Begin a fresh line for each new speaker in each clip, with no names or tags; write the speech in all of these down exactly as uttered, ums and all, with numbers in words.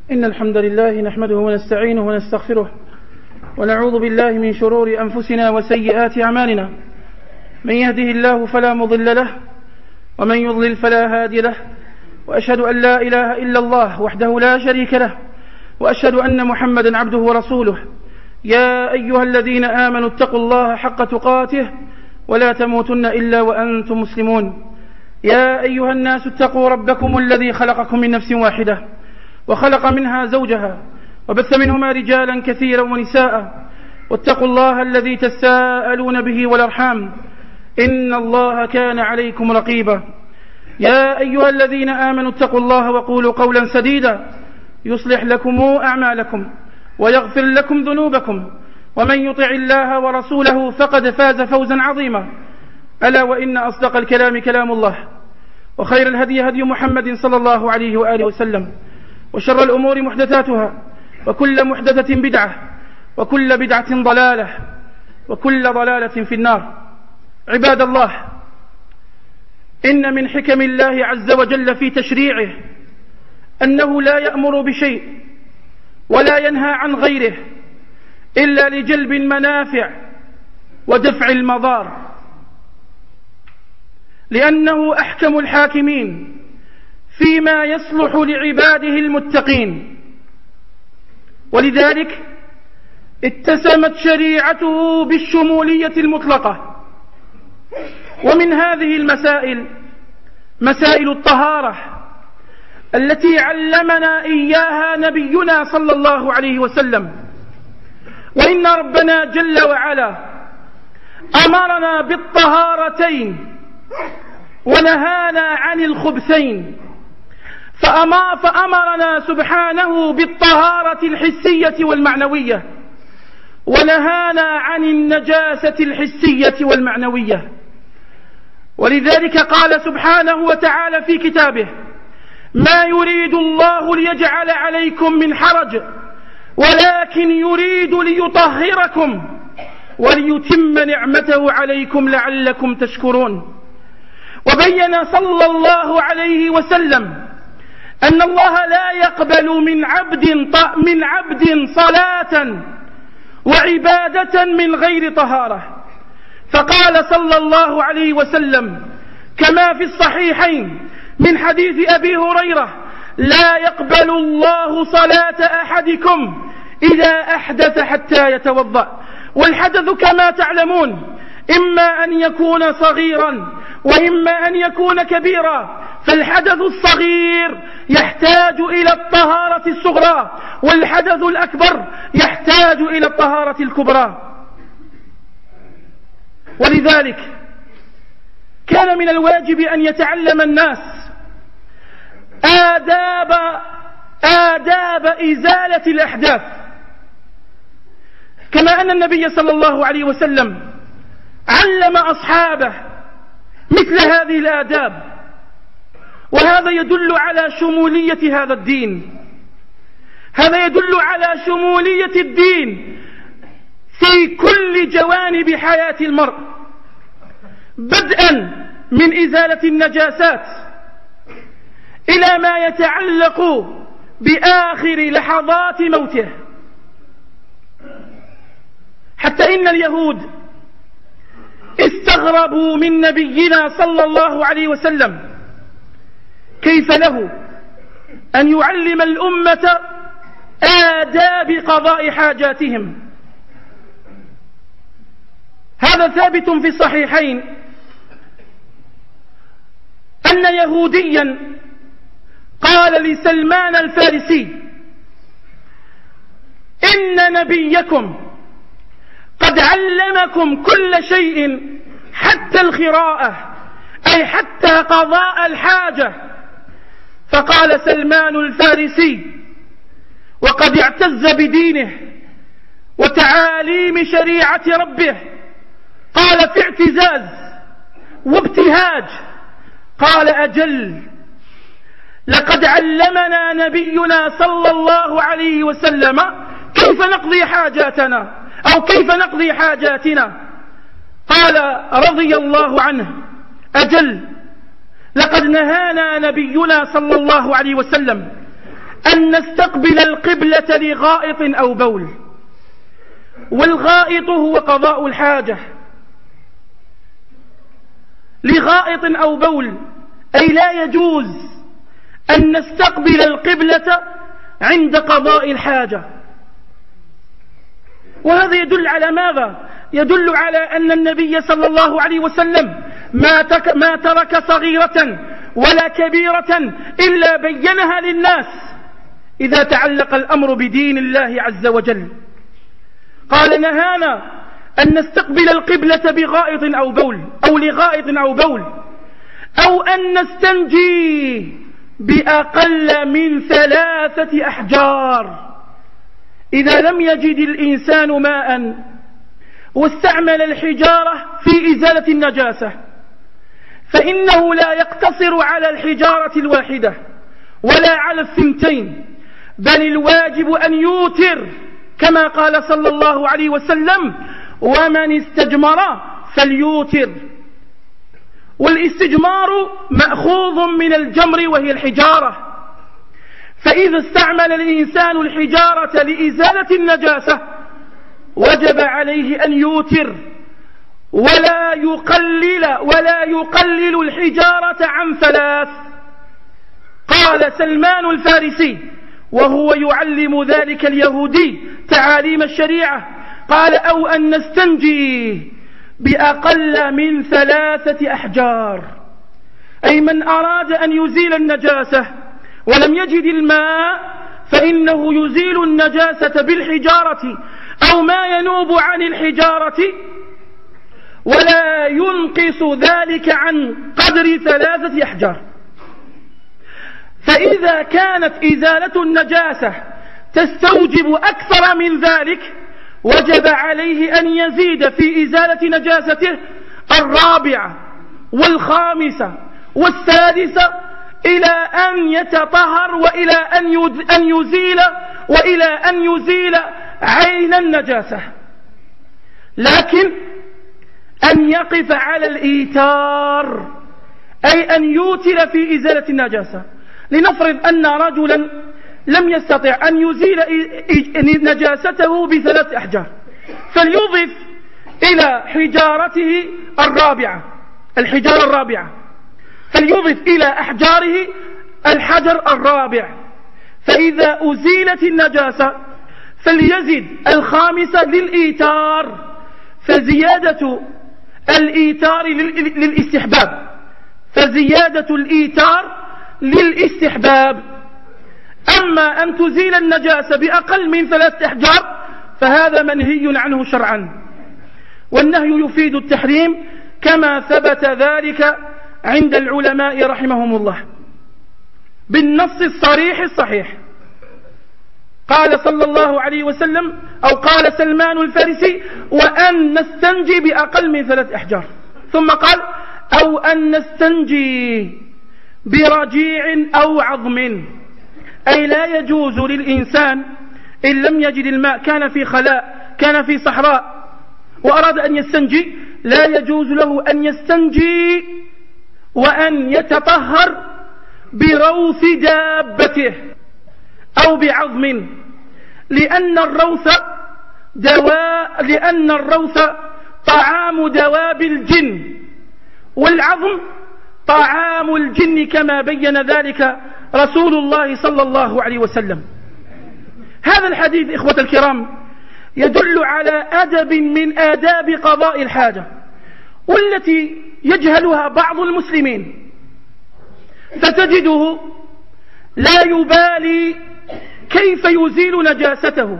إن الحمد لله نحمده ونستعينه ونستغفره ونعوذ بالله من شرور أنفسنا وسيئات أعمالنا. من يهده الله فلا مضل له ومن يضلل فلا هادي له، وأشهد أن لا إله إلا الله وحده لا شريك له، وأشهد أن محمدا عبده ورسوله. يا أيها الذين آمنوا اتقوا الله حق تقاته ولا تموتن إلا وأنتم مسلمون. يا أيها الناس اتقوا ربكم الذي خلقكم من نفس واحدة وخلق منها زوجها وبث منهما رجالا كثيرا ونساء، واتقوا الله الذي تساءلون به والأرحام إن الله كان عليكم رقيبا. يا أيها الذين آمنوا اتقوا الله وقولوا قولا سديدا يصلح لكم أعمالكم ويغفر لكم ذنوبكم، ومن يطع الله ورسوله فقد فاز فوزا عظيما. ألا وإن أصدق الكلام كلام الله، وخير الهدي هدي محمد صلى الله عليه وآله وسلم، وشر الأمور محدثاتها، وكل محدثة بدعة، وكل بدعة ضلالة، وكل ضلالة في النار. عباد الله، إن من حكم الله عز وجل في تشريعه أنه لا يأمر بشيء ولا ينهى عن غيره إلا لجلب المنافع ودفع المضار، لأنه أحكم الحاكمين فيما يصلح لعباده المتقين، ولذلك اتسمت شريعته بالشمولية المطلقة. ومن هذه المسائل مسائل الطهارة التي علمنا إياها نبينا صلى الله عليه وسلم. وإن ربنا جل وعلا أمرنا بالطهارتين ونهانا عن الخبثين، فأمرنا سبحانه بالطهارة الحسية والمعنوية، ونهانا عن النجاسة الحسية والمعنوية. ولذلك قال سبحانه وتعالى في كتابه: ما يريد الله ليجعل عليكم من حرج ولكن يريد ليطهركم وليتم نعمته عليكم لعلكم تشكرون. وبين صلى الله عليه وسلم أن الله لا يقبل من عبد من عبد صلاة وعبادة من غير طهارة، فقال صلى الله عليه وسلم كما في الصحيحين من حديث أبي هريرة: لا يقبل الله صلاة أحدكم إذا أحدث حتى يتوضأ. والحدث كما تعلمون إما أن يكون صغيرا وإما أن يكون كبيرا، فالحدث الصغير يحتاج إلى الطهارة الصغرى، والحدث الأكبر يحتاج إلى الطهارة الكبرى. ولذلك كان من الواجب أن يتعلم الناس آداب آداب إزالة الأحداث، كما أن النبي صلى الله عليه وسلم علم أصحابه مثل هذه الآداب. وهذا يدل على شمولية هذا الدين، هذا يدل على شمولية الدين في كل جوانب حياة المرء، بدءا من إزالة النجاسات إلى ما يتعلق بآخر لحظات موته. حتى إن اليهود استغربوا من نبينا صلى الله عليه وسلم كيف له أن يعلم الأمة آداب قضاء حاجاتهم. هذا ثابت في الصحيحين أن يهوديا قال لسلمان الفارسي: إن نبيكم قد علمكم كل شيء حتى الخراءة، أي حتى قضاء الحاجة. فقال سلمان الفارسي وقد اعتز بدينه وتعاليم شريعة ربه، قال في اعتزاز وابتهاج، قال: أجل، لقد علمنا نبينا صلى الله عليه وسلم كيف نقضي حاجاتنا أو كيف نقضي حاجاتنا. قال رضي الله عنه: أجل، لقد نهانا نبينا صلى الله عليه وسلم أن نستقبل القبلة لغائط أو بول، والغائط هو قضاء الحاجة، لغائط أو بول، أي لا يجوز أن نستقبل القبلة عند قضاء الحاجة. وهذا يدل على ماذا؟ يدل على أن النبي صلى الله عليه وسلم ما, تك ما ترك صغيرة ولا كبيرة إلا بينها للناس إذا تعلق الأمر بدين الله عز وجل. قال نهانا أن نستقبل القبلة بغائط أو بول أو لغائط أو بول، أو أن نستنجي بأقل من ثلاثة أحجار. إذا لم يجد الإنسان ماء واستعمل الحجارة في إزالة النجاسة فإنه لا يقتصر على الحجارة الواحدة ولا على الثنتين، بل الواجب أن يوتر كما قال صلى الله عليه وسلم: ومن استجمر فليوتر. والاستجمار مأخوذ من الجمر وهي الحجارة، فإذا استعمل الإنسان الحجارة لإزالة النجاسة وجب عليه أن يوتر ولا يقلل ولا يقلل الحجارة عن ثلاث. قال سلمان الفارسي وهو يعلم ذلك اليهودي تعاليم الشريعة، قال: أو أن نستنجي بأقل من ثلاثة أحجار، أي من أراد أن يزيل النجاسة ولم يجد الماء فإنه يزيل النجاسة بالحجارة أو ما ينوب عن الحجارة، ولا ينقص ذلك عن قدر ثلاثة أحجار. فإذا كانت إزالة النجاسة تستوجب أكثر من ذلك وجب عليه أن يزيد في إزالة نجاسته الرابعة والخامسة والسادسة إلى أن يتطهر وإلى أن يزيل وإلى أن يزيل عين النجاسة، لكن أن يقف على الإيتار، أي أن يوتر في إزالة النجاسة. لنفرض أن رجلا لم يستطع أن يزيل نجاسته بثلاث أحجار، فليضف إلى حجارته الرابعة الحجارة الرابعة فليضف إلى أحجاره الحجر الرابع، فإذا أزيلت النجاسة فليزد الخامسة للإيتار، فزيادة الإيتار للاستحباب فزيادة الإيتار للاستحباب. أما أن تزيل النجاسة بأقل من ثلاثة أحجار فهذا منهي عنه شرعا، والنهي يفيد التحريم كما ثبت ذلك عند العلماء رحمهم الله بالنص الصريح الصحيح. قال صلى الله عليه وسلم أو قال سلمان الفارسي: وأن نستنجي بأقل من ثلاث أحجار، ثم قال: أو أن نستنجي برجيع أو عظم، أي لا يجوز للإنسان إن لم يجد الماء، كان في خلاء كان في صحراء وأراد أن يستنجي، لا يجوز له أن يستنجي وأن يتطهر بروث دابته أو بعظم، لأن الروث دواء لأن الروث طعام دواب الجن، والعظم طعام الجن كما بين ذلك رسول الله صلى الله عليه وسلم. هذا الحديث إخوة الكرام يدل على أدب من آداب قضاء الحاجة، والتي يجهلها بعض المسلمين، فتجده لا يبالي كيف يزيل نجاسته،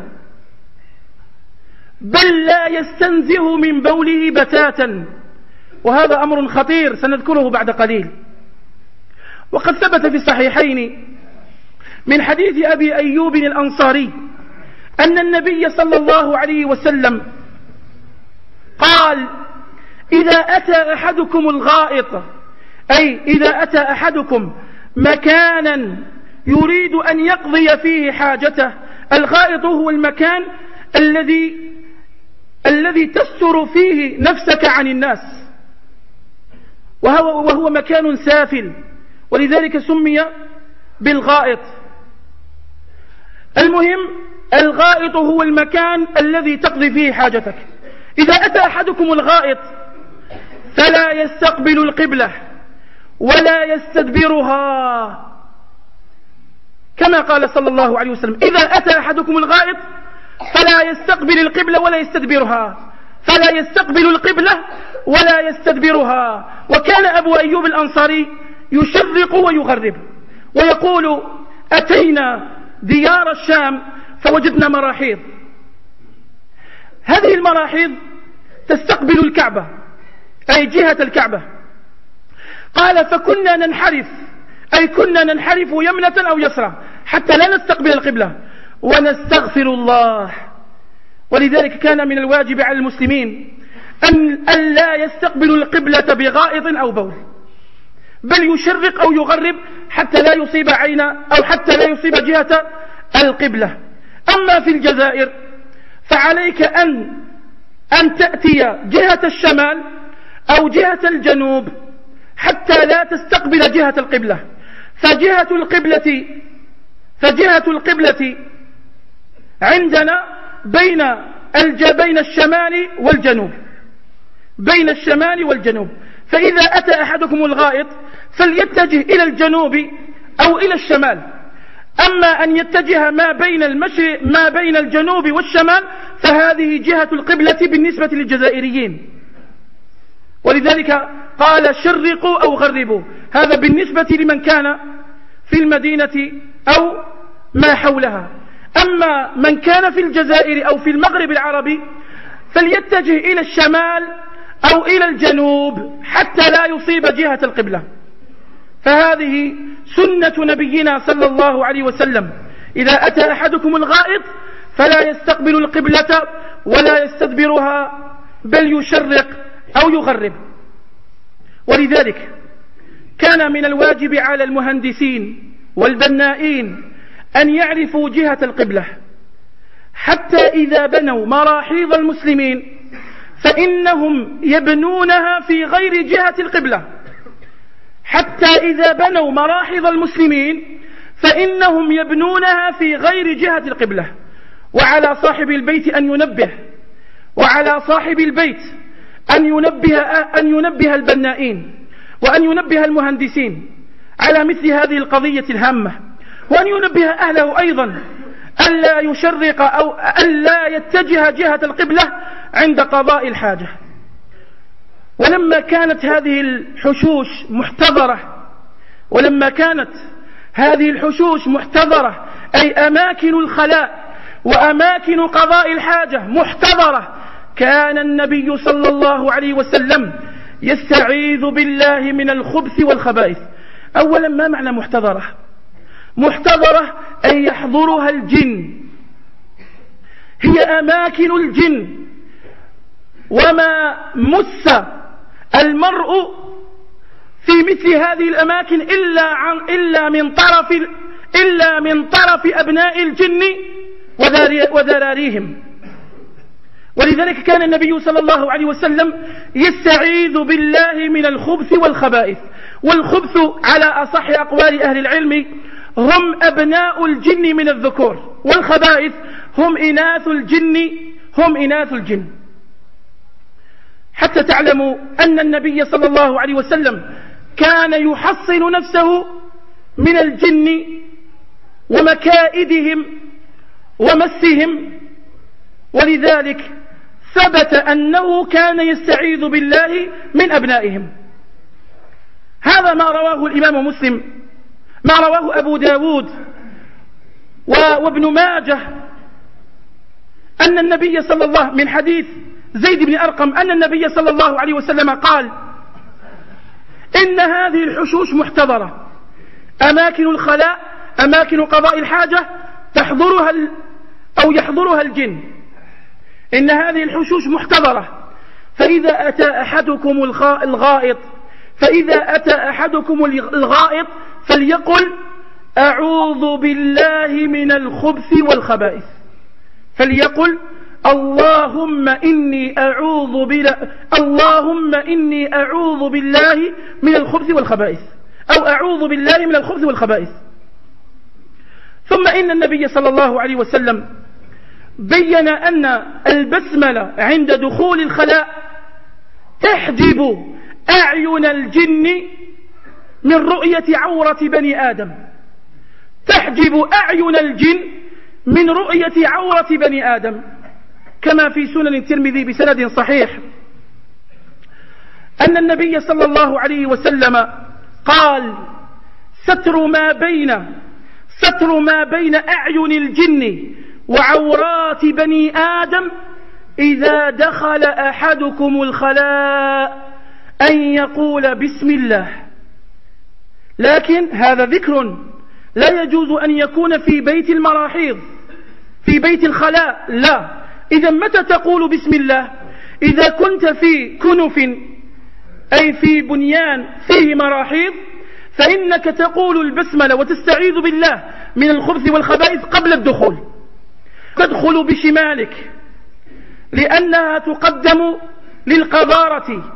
بل لا يستنزه من بوله بتاتا، وهذا أمر خطير سنذكره بعد قليل. وقد ثبت في الصحيحين من حديث أبي أيوب الأنصاري أن النبي صلى الله عليه وسلم قال: إذا أتى أحدكم الغائط، أي إذا أتى أحدكم مكانا يريد أن يقضي فيه حاجته. الغائط هو المكان الذي الذي تستر فيه نفسك عن الناس، وهو, وهو مكان سافل، ولذلك سمي بالغائط. المهم الغائط هو المكان الذي تقضي فيه حاجتك. إذا أتى أحدكم الغائط فلا يستقبل القبلة ولا يستدبرها، كما قال صلى الله عليه وسلم: إذا أتى أحدكم الغائط فلا يستقبل القبلة ولا يستدبرها، فلا يستقبل القبلة ولا يستدبرها. وكان أبو أيوب الأنصاري يشرق ويغرب ويقول: أتينا ديار الشام فوجدنا مراحيض، هذه المراحيض تستقبل الكعبة أي جهة الكعبة. قال: فكنا ننحرف، أي كنا ننحرف يمنة أو يسرى حتى لا نستقبل القبلة ونستغفر الله. ولذلك كان من الواجب على المسلمين أن لا يستقبلوا القبلة بغائط أو بول، بل يشرق أو يغرب حتى لا يصيب عين أو حتى لا يصيب جهة القبلة. أما في الجزائر فعليك أن أن تأتي جهة الشمال أو جهة الجنوب حتى لا تستقبل جهة القبلة. فجهة القبلة فجهة القبلة عندنا بين بين الشمال والجنوب، بين الشمال والجنوب. فإذا أتى أحدكم الغائط فليتجه إلى الجنوب أو إلى الشمال. أما أن يتجه ما بين المشرق ما بين الجنوب والشمال فهذه جهة القبلة بالنسبة للجزائريين. ولذلك قال: شرقوا أو غربوا، هذا بالنسبة لمن كان في المدينة أو ما حولها. أما من كان في الجزائر أو في المغرب العربي فليتجه إلى الشمال أو إلى الجنوب حتى لا يصيب جهة القبلة. فهذه سنة نبينا صلى الله عليه وسلم: إذا أتى أحدكم الغائط فلا يستقبل القبلة ولا يستدبرها بل يشرق أو يغرب. ولذلك كان من الواجب على المهندسين والبنائين أن يعرفوا جهة القبلة، حتى إذا بنوا مراحيض المسلمين فإنهم يبنونها في غير جهة القبلة. حتى إذا بنوا مراحض المسلمين فإنهم يبنونها في غير جهة القبلة. وعلى صاحب البيت أن ينبه وعلى صاحب البيت أن ينبه أن ينبه البنائين وأن ينبه المهندسين على مثل هذه القضية الهامة، وأن ينبه أهله أيضا ألا يشرق أو ألا يتجه جهة القبلة عند قضاء الحاجة. ولما كانت هذه الحشوش محتضرة ولما كانت هذه الحشوش محتضرة أي أماكن الخلاء وأماكن قضاء الحاجة محتضرة، كان النبي صلى الله عليه وسلم يستعيذ بالله من الخبث والخبائث. أولا، ما معنى محتضرة؟ محتضرة أي يحضرها الجن، هي أماكن الجن، وما مس المرء في مثل هذه الأماكن إلا عن إلا من طرف إلا من طرف أبناء الجن وذراريهم. ولذلك كان النبي صلى الله عليه وسلم يستعيذ بالله من الخبث والخبائث. والخبث على أصح أقوال أهل العلم هم أبناء الجن من الذكور، والخبائث هم إناث الجن هم إناث الجن. حتى تعلموا أن النبي صلى الله عليه وسلم كان يحصن نفسه من الجن ومكائدهم ومسهم، ولذلك ثبت أنه كان يستعيذ بالله من أبنائهم. هذا ما رواه الإمام مسلم، ما رواه أبو داود وابن ماجه، أن النبي صلى الله من حديث زيد بن أرقم أن النبي صلى الله عليه وسلم قال: إن هذه الحشوش محتضرة، أماكن الخلاء أماكن قضاء الحاجة تحضرها أو يحضرها الجن. إن هذه الحشوش محتضرة، فإذا أتى أحدكم الغائط فإذا أتى أحدكم الغائط فليقل: أعوذ بالله من الخبث والخبائث. فليقل: اللهم إني أعوذ بالله اللهم إني أعوذ بالله من الخبث والخبائث، أو أعوذ بالله من الخبث والخبائث. ثم إن النبي صلى الله عليه وسلم بين أن البسملة عند دخول الخلاء تحجب أعين الجن من رؤية عورة بني آدم، تحجب أعين الجن من رؤية عورة بني آدم، كما في سنن الترمذي بسند صحيح أن النبي صلى الله عليه وسلم قال: ستر ما بين ستر ما بين أعين الجن وعورات بني آدم إذا دخل أحدكم الخلاء أن يقول بسم الله. لكن هذا ذكر لا يجوز أن يكون في بيت المراحيض، في بيت الخلاء لا. إذا متى تقول بسم الله؟ إذا كنت في كنف أي في بنيان فيه مراحيض فإنك تقول البسملة وتستعيذ بالله من الخبث والخبائث قبل الدخول. تدخل بشمالك لأنها تقدم للقذارة،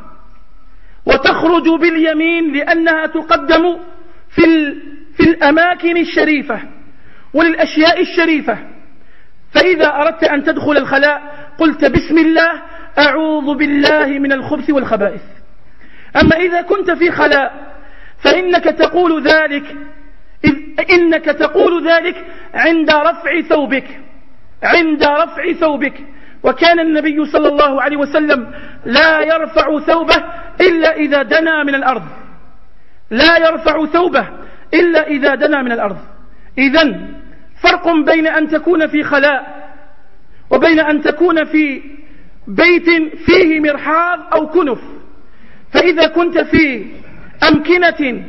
وتخرج باليمين لأنها تقدم في, في الأماكن الشريفة وللأشياء الشريفة. فإذا أردت أن تدخل الخلاء قلت بسم الله أعوذ بالله من الخبث والخبائث. أما إذا كنت في خلاء فإنك تقول ذلك إنك تقول ذلك عند رفع ثوبك عند رفع ثوبك وكان النبي صلى الله عليه وسلم لا يرفع ثوبه إلا إذا دنا من الأرض لا يرفع ثوبه إلا إذا دنا من الأرض. إذن فرق بين أن تكون في خلاء وبين أن تكون في بيت فيه مرحاض أو كنف. فإذا كنت في أمكنة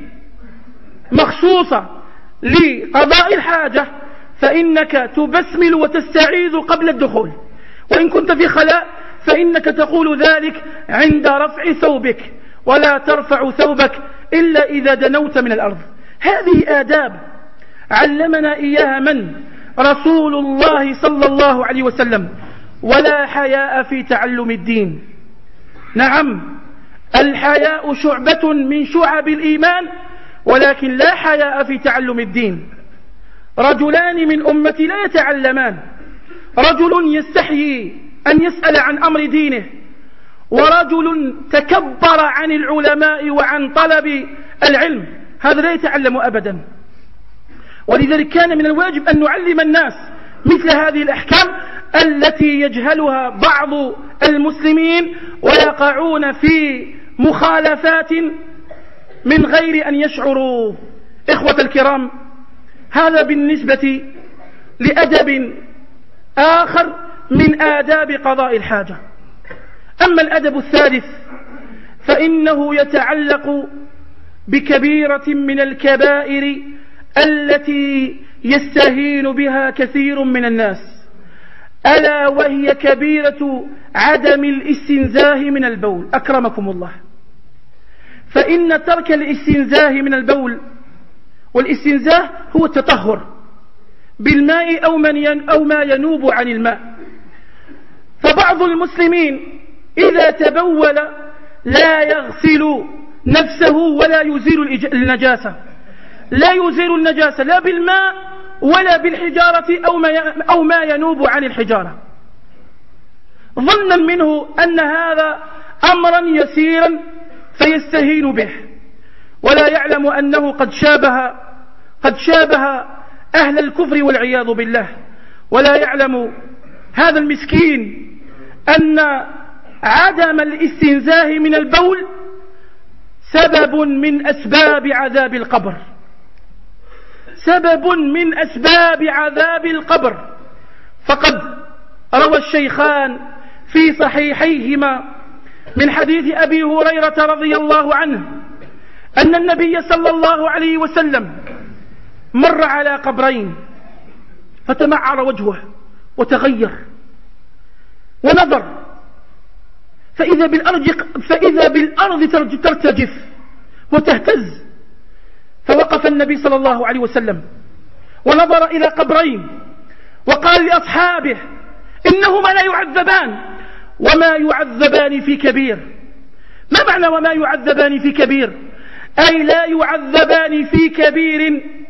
مخصوصة لقضاء الحاجة فإنك تبسمل وتستعيذ قبل الدخول، وإن كنت في خلاء فإنك تقول ذلك عند رفع ثوبك، ولا ترفع ثوبك إلا إذا دنوت من الأرض. هذه آداب علمنا إياها من؟ رسول الله صلى الله عليه وسلم. ولا حياء في تعلم الدين. نعم الحياء شعبة من شعب الإيمان، ولكن لا حياء في تعلم الدين. رجلان من أمتي لا يتعلمان، رجل يستحيي أن يسأل عن أمر دينه، ورجل تكبر عن العلماء وعن طلب العلم، هذا لا يتعلم أبدا. ولذلك كان من الواجب أن نعلم الناس مثل هذه الأحكام التي يجهلها بعض المسلمين ويقعون في مخالفات من غير أن يشعروا. إخوة الكرام، هذا بالنسبة لأدب آخر من آداب قضاء الحاجة. أما الأدب الثالث فإنه يتعلق بكبيرة من الكبائر التي يستهين بها كثير من الناس، ألا وهي كبيرة عدم الاستنزاه من البول. أكرمكم الله، فإن ترك الاستنزاه من البول، والاستنزاه هو التطهر بالماء أو, من أو ما ينوب عن الماء. فبعض المسلمين إذا تبول لا يغسل نفسه ولا يزيل النجاسة لا يزيل النجاسة لا بالماء ولا بالحجارة أو ما أو ما ينوب عن الحجارة، ظنا منه أن هذا أمرا يسيرا فيستهين به، ولا يعلم أنه قد شابه قد شابه أهل الكفر والعياذ بالله. ولا يعلم هذا المسكين أن عدم الاستنزاه من البول سبب من أسباب عذاب القبر سبب من أسباب عذاب القبر. فقد روى الشيخان في صحيحيهما من حديث أبي هريرة رضي الله عنه أن النبي صلى الله عليه وسلم مر على قبرين فتمعر وجهه وتغير ونظر فإذا بالأرض, فإذا بالأرض ترتجف وتهتز. فوقف النبي صلى الله عليه وسلم ونظر إلى قبرين وقال لأصحابه إنهما لا يعذبان وما يعذبان في كبير. ما معنى وما يعذبان في كبير؟ أي لا يعذبان في كبير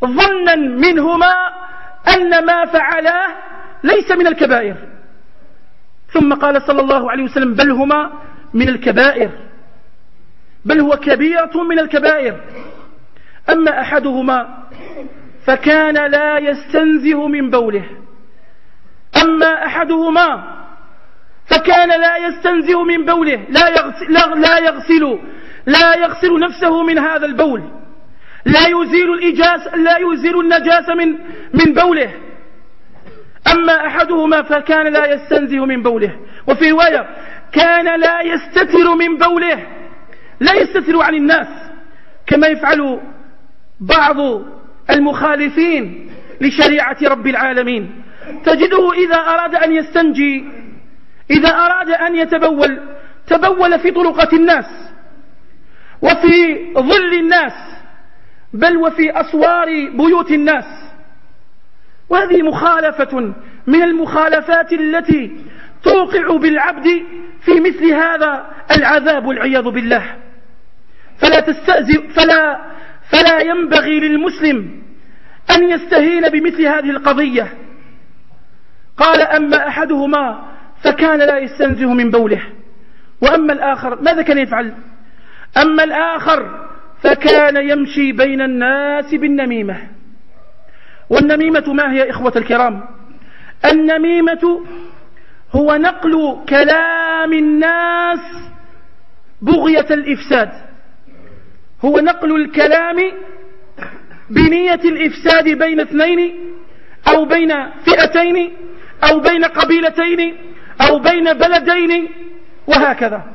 ظنا منهما أن ما فعلاه ليس من الكبائر، ثم قال صلى الله عليه وسلم بل هما من الكبائر، بل هو كبيرة من الكبائر. أما أحدهما فكان لا يستنزه من بوله أما أحدهما فكان لا يستنزه من بوله لا يغسل, لا يغسل لا يغسل نفسه من هذا البول، لا يزيل الإجاس لا يزيل النجاسة من من بوله. أما أحدهما فكان لا يستنزه من بوله، وفي رواية كان لا يستتر من بوله، لا يستتر عن الناس كما يفعل بعض المخالفين لشريعة رب العالمين. تجده إذا أراد أن يستنجي، إذا أراد أن يتبول، تبول في طرقات الناس وفي ظل الناس، بل وفي أسوار بيوت الناس. وهذه مخالفة من المخالفات التي توقع بالعبد في مثل هذا العذاب والعياذ بالله. فلا تستأذن فلا فلا ينبغي للمسلم أن يستهين بمثل هذه القضية. قال أما أحدهما فكان لا يستنزه من بوله، وأما الآخر ماذا كان يفعل؟ أما الآخر فكان يمشي بين الناس بالنميمة. والنميمة ما هي إخوة الكرام؟ النميمة هو نقل كلام الناس بغية الإفساد، هو نقل الكلام بنية الإفساد بين اثنين أو بين فئتين أو بين قبيلتين أو بين بلدين وهكذا.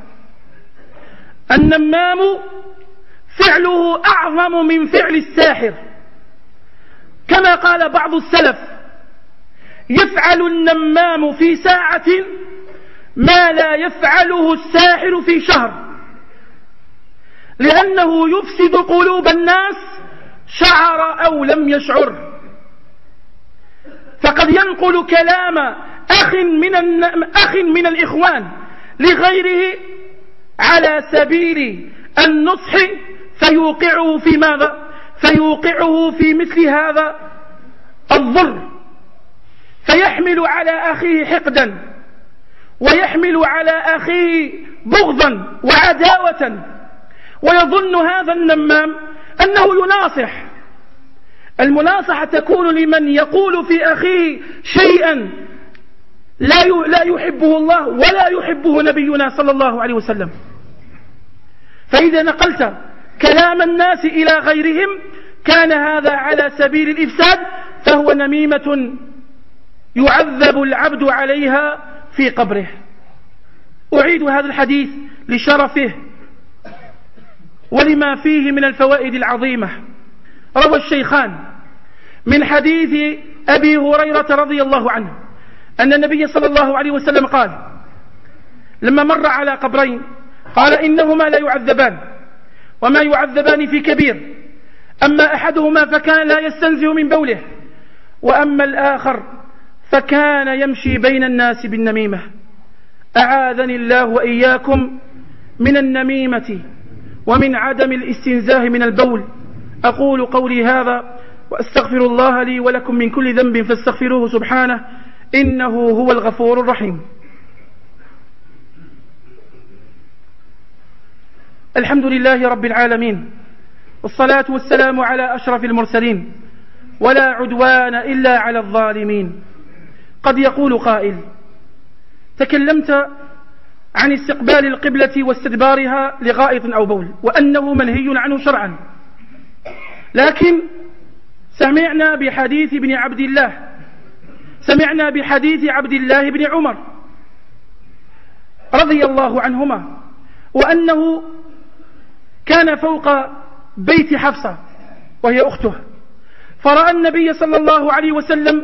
النمام فعله أعظم من فعل الساحر، كما قال بعض السلف يفعل النمام في ساعة ما لا يفعله الساحر في شهر، لأنه يفسد قلوب الناس شعر أو لم يشعر. فقد ينقل كلام أخ من, أخ من الإخوان لغيره على سبيل النصح فيوقعه في ماذا؟ فيوقعه في مثل هذا الضر، فيحمل على أخيه حقدا ويحمل على أخيه بغضا وعداوة، ويظن هذا النمام أنه يناصح. المناصحة تكون لمن يقول في أخيه شيئا لا يحبه الله ولا يحبه نبينا صلى الله عليه وسلم. فإذا نقلت كلام الناس إلى غيرهم كان هذا على سبيل الإفساد، فهو نميمة يعذب العبد عليها في قبره. أعيد هذا الحديث لشرفه ولما فيه من الفوائد العظيمة. روى الشيخان من حديث أبي هريرة رضي الله عنه أن النبي صلى الله عليه وسلم قال لما مر على قبرين قال إنهما لا يعذبان وما يعذبان في كبير، أما أحدهما فكان لا يستنزه من بوله، وأما الآخر فكان يمشي بين الناس بالنميمة. أعاذني الله وإياكم من النميمة ومن عدم الاستنزاه من البول. أقول قولي هذا وأستغفر الله لي ولكم من كل ذنب فاستغفروه سبحانه إنه هو الغفور الرحيم. الحمد لله رب العالمين، والصلاة والسلام على أشرف المرسلين، ولا عدوان إلا على الظالمين. قد يقول قائل تكلمت عن استقبال القبلة واستدبارها لغائط أو بول وأنه منهي عنه شرعا، لكن سمعنا بحديث ابن عبد الله سمعنا بحديث عبد الله بن عمر رضي الله عنهما، وأنه كان فوق بيت حفصة وهي أخته، فرأى النبي صلى الله عليه وسلم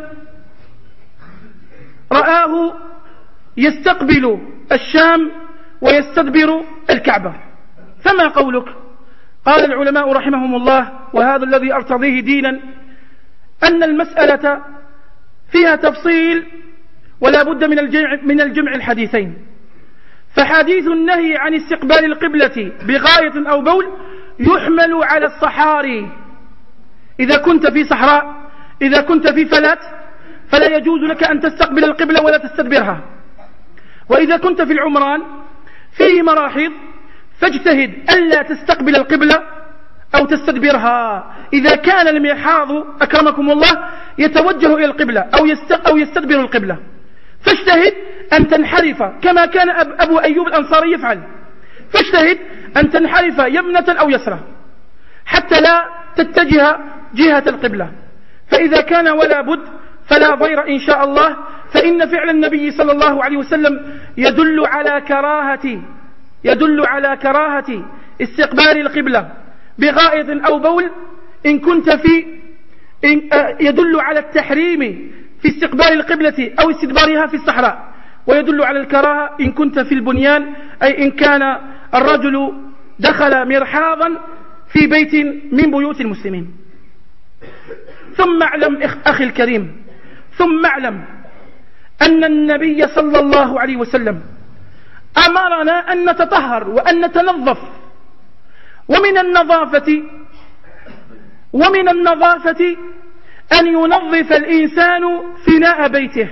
رآه يستقبل الشام ويستدبر الكعبة، فما قولك؟ قال العلماء رحمهم الله، وهذا الذي أرتضيه دينا، أن المسألة فيها تفصيل ولا بد من الجمع, من الجمع الحديثين. فحديث النهي عن استقبال القبلة بغاية أو بول يحمل على الصحاري إذا كنت في صحراء، إذا كنت في فلات، فلا يجوز لك أن تستقبل القبلة ولا تستدبرها. وإذا كنت في العمران فيه مراحيض فاجتهد ألا تستقبل القبلة أو تستدبرها. إذا كان المرحاض أكرمكم الله يتوجه إلى القبلة أو يستدبر القبلة، فاجتهد أن تنحرف كما كان أبو أيوب الأنصاري يفعل، فاجتهد أن تنحرف يمنة أو يسرى حتى لا تتجه جهة القبلة. فإذا كان ولا بد فلا ضير إن شاء الله، فإن فعل النبي صلى الله عليه وسلم يدل على كراهة يدل على كراهة استقبال القبلة بغائط أو بول إن كنت في إن يدل على التحريم في استقبال القبلة أو استدبارها في الصحراء، ويدل على الكراهة إن كنت في البنيان، أي إن كان الرجل دخل مرحاضا في بيت من بيوت المسلمين. ثم اعلم أخي الكريم، ثم اعلم أن النبي صلى الله عليه وسلم أمرنا أن نتطهر وأن نتنظف، ومن النظافة ومن النظافة أن ينظف الإنسان فناء بيته،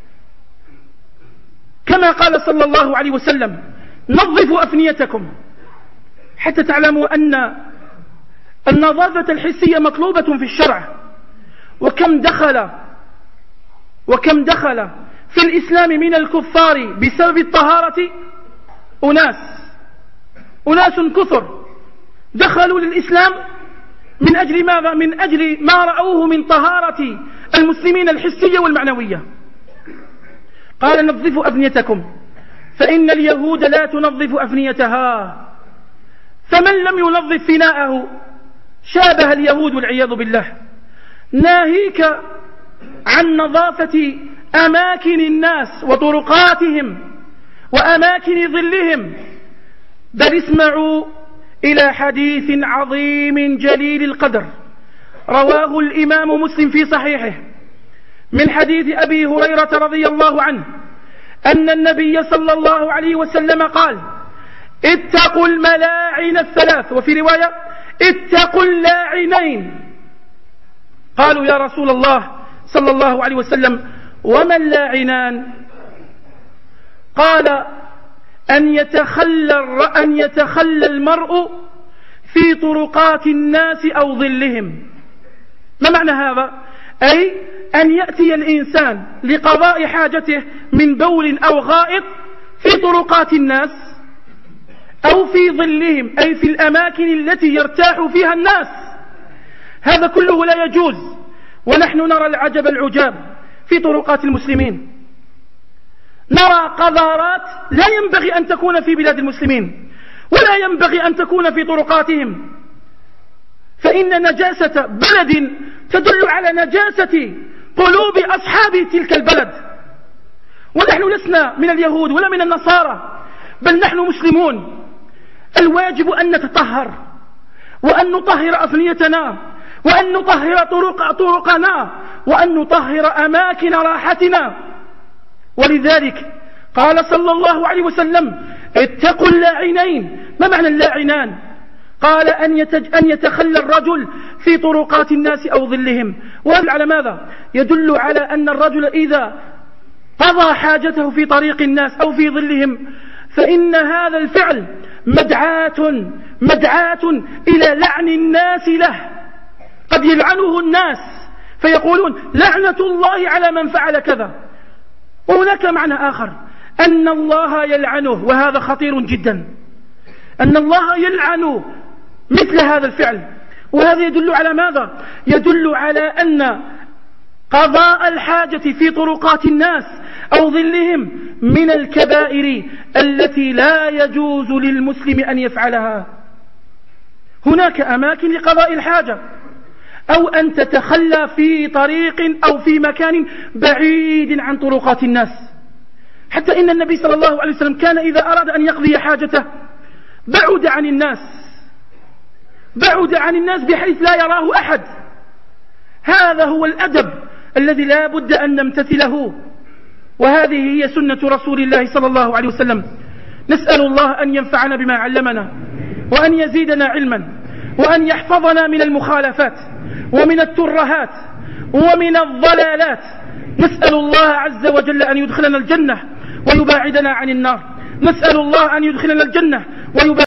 كما قال صلى الله عليه وسلم: نظفوا أفنيتكم، حتى تعلموا أن النظافة الحسية مطلوبة في الشرع. وكم دخل وكم دخل في الإسلام من الكفار بسبب الطهارة أناس أناس كثر دخلوا للإسلام من أجل ماذا؟ من أجل ما رأوه من طهارة المسلمين الحسية والمعنوية. قال: نظفوا أفنيتكم، فإن اليهود لا تنظف أفنيتها، فمن لم ينظف فناءه شابه اليهود والعياذ بالله. ناهيك عن نظافة أماكن الناس وطرقاتهم وأماكن ظلهم، بل اسمعوا إلى حديث عظيم جليل القدر رواه الإمام مسلم في صحيحه من حديث أبي هريرة رضي الله عنه أن النبي صلى الله عليه وسلم قال: اتقوا الملاعن الثلاث، وفي رواية: اتقوا اللاعنين. قالوا: يا رسول الله صلى الله عليه وسلم، وما اللاعنان؟ قال: أن يتخلى أن يتخلى المرء في طرقات الناس أو ظلهم. ما معنى هذا؟ أي أن يأتي الإنسان لقضاء حاجته من بول أو غائط في طرقات الناس أو في ظلهم، أي في الأماكن التي يرتاح فيها الناس. هذا كله لا يجوز، ونحن نرى العجب العجاب في طرقات المسلمين. نرى قذارات لا ينبغي أن تكون في بلاد المسلمين، ولا ينبغي أن تكون في طرقاتهم، فإن نجاسة بلد تدل على نجاسة قلوب أصحاب تلك البلد. ونحن لسنا من اليهود ولا من النصارى، بل نحن مسلمون. الواجب أن نتطهر، وأن نطهر أفنيتنا، وأن نطهر طرق طرقنا، وأن نطهر أماكن راحتنا. ولذلك قال صلى الله عليه وسلم: اتقوا اللاعنين. ما معنى اللاعنان؟ قال: أن, يتج... أن يتخلى الرجل في طرقات الناس أو ظلهم. وهذا على ماذا؟ يدل على أن الرجل إذا قضى حاجته في طريق الناس أو في ظلهم فإن هذا الفعل مدعاة مدعاة إلى لعن الناس له. قد يلعنه الناس فيقولون: لعنة الله على من فعل كذا. وهناك معنى آخر، أن الله يلعنه، وهذا خطير جدا، أن الله يلعن مثل هذا الفعل. وهذا يدل على ماذا؟ يدل على أن قضاء الحاجة في طرقات الناس أو ظلهم من الكبائر التي لا يجوز للمسلم أن يفعلها. هناك أماكن لقضاء الحاجة، أو أن تتخلى في طريق أو في مكان بعيد عن طرقات الناس. حتى إن النبي صلى الله عليه وسلم كان إذا أراد أن يقضي حاجته بعد عن الناس بعد عن الناس بحيث لا يراه أحد. هذا هو الأدب الذي لا بد أن نمتثله، وهذه هي سنة رسول الله صلى الله عليه وسلم. نسأل الله أن ينفعنا بما علمنا، وأن يزيدنا علما، وأن يحفظنا من المخالفات، ومن الترهات ومن الضلالات. نسأل الله عز وجل أن يدخلنا الجنة ويباعدنا عن النار. نسأل الله أن يدخلنا الجنة ويباعدنا